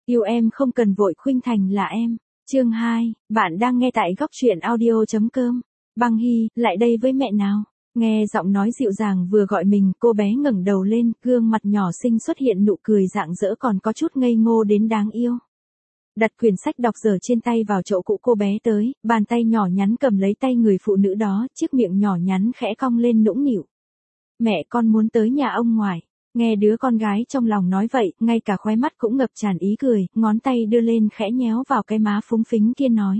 Yêu em không cần vội khuynh thành là em. Chương 2, bạn đang nghe tại góc truyện audio.com. Băng Hy, lại đây với mẹ nào. Nghe giọng nói dịu dàng vừa gọi mình, cô bé ngẩng đầu lên, gương mặt nhỏ xinh xuất hiện nụ cười rạng rỡ còn có chút ngây ngô đến đáng yêu. Đặt quyển sách đọc dở trên tay vào chỗ cũ cô bé tới, bàn tay nhỏ nhắn cầm lấy tay người phụ nữ đó, chiếc miệng nhỏ nhắn khẽ cong lên nũng nịu. Mẹ con muốn tới nhà ông ngoại. Nghe đứa con gái trong lòng nói vậy, ngay cả khóe mắt cũng ngập tràn ý cười, ngón tay đưa lên khẽ nhéo vào cái má phúng phính kia nói.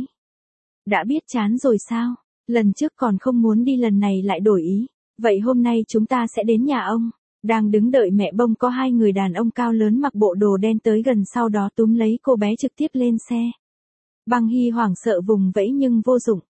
Đã biết chán rồi sao? Lần trước còn không muốn đi lần này lại đổi ý. Vậy hôm nay chúng ta sẽ đến nhà ông. Đang đứng đợi mẹ bông có hai người đàn ông cao lớn mặc bộ đồ đen tới gần sau đó túm lấy cô bé trực tiếp lên xe. Băng Hy hoảng sợ vùng vẫy nhưng vô dụng.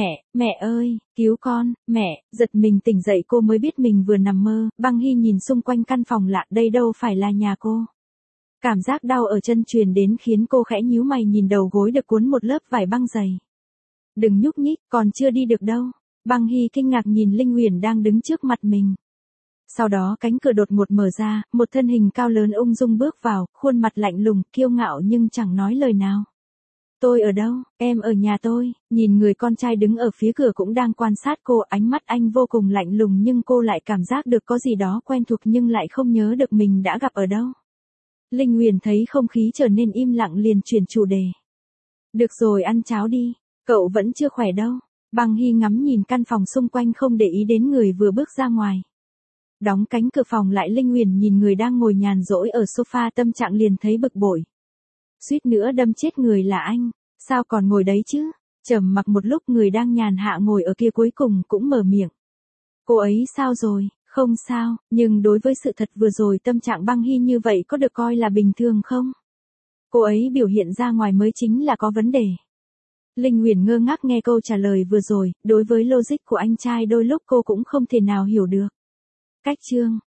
Mẹ ơi, cứu con, mẹ, giật mình tỉnh dậy cô mới biết mình vừa nằm mơ. Băng Hy nhìn xung quanh căn phòng lạ, đây đâu phải là nhà cô. Cảm giác đau ở chân truyền đến khiến cô khẽ nhíu mày nhìn đầu gối được cuốn một lớp vải băng dày. Đừng nhúc nhích, còn chưa đi được đâu. Băng Hy kinh ngạc nhìn Linh Uyển đang đứng trước mặt mình. Sau đó cánh cửa đột ngột mở ra, một thân hình cao lớn ung dung bước vào, khuôn mặt lạnh lùng, kiêu ngạo nhưng chẳng nói lời nào. Tôi ở đâu? Em ở nhà tôi. Nhìn người con trai đứng ở phía cửa cũng đang quan sát cô, ánh mắt anh vô cùng lạnh lùng nhưng cô lại cảm giác được có gì đó quen thuộc nhưng lại không nhớ được mình đã gặp ở đâu. Linh Uyển thấy không khí trở nên im lặng liền chuyển chủ đề. Được rồi, ăn cháo đi. Cậu vẫn chưa khỏe đâu. Băng Hy ngắm nhìn căn phòng xung quanh không để ý đến người vừa bước ra ngoài. Đóng cánh cửa phòng lại, Linh Uyển nhìn người đang ngồi nhàn rỗi ở sofa, tâm trạng liền thấy bực bội. Suýt nữa đâm chết người là anh, sao còn ngồi đấy chứ? Trầm mặc một lúc, người đang nhàn hạ ngồi ở kia cuối cùng cũng mở miệng. Cô ấy sao rồi? Không sao, nhưng đối với sự thật vừa rồi tâm trạng Băng Hy như vậy có được coi là bình thường không? Cô ấy biểu hiện ra ngoài mới chính là có vấn đề. Linh Uyển ngơ ngác nghe câu trả lời vừa rồi, đối với logic của anh trai đôi lúc cô cũng không thể nào hiểu được. Cách chương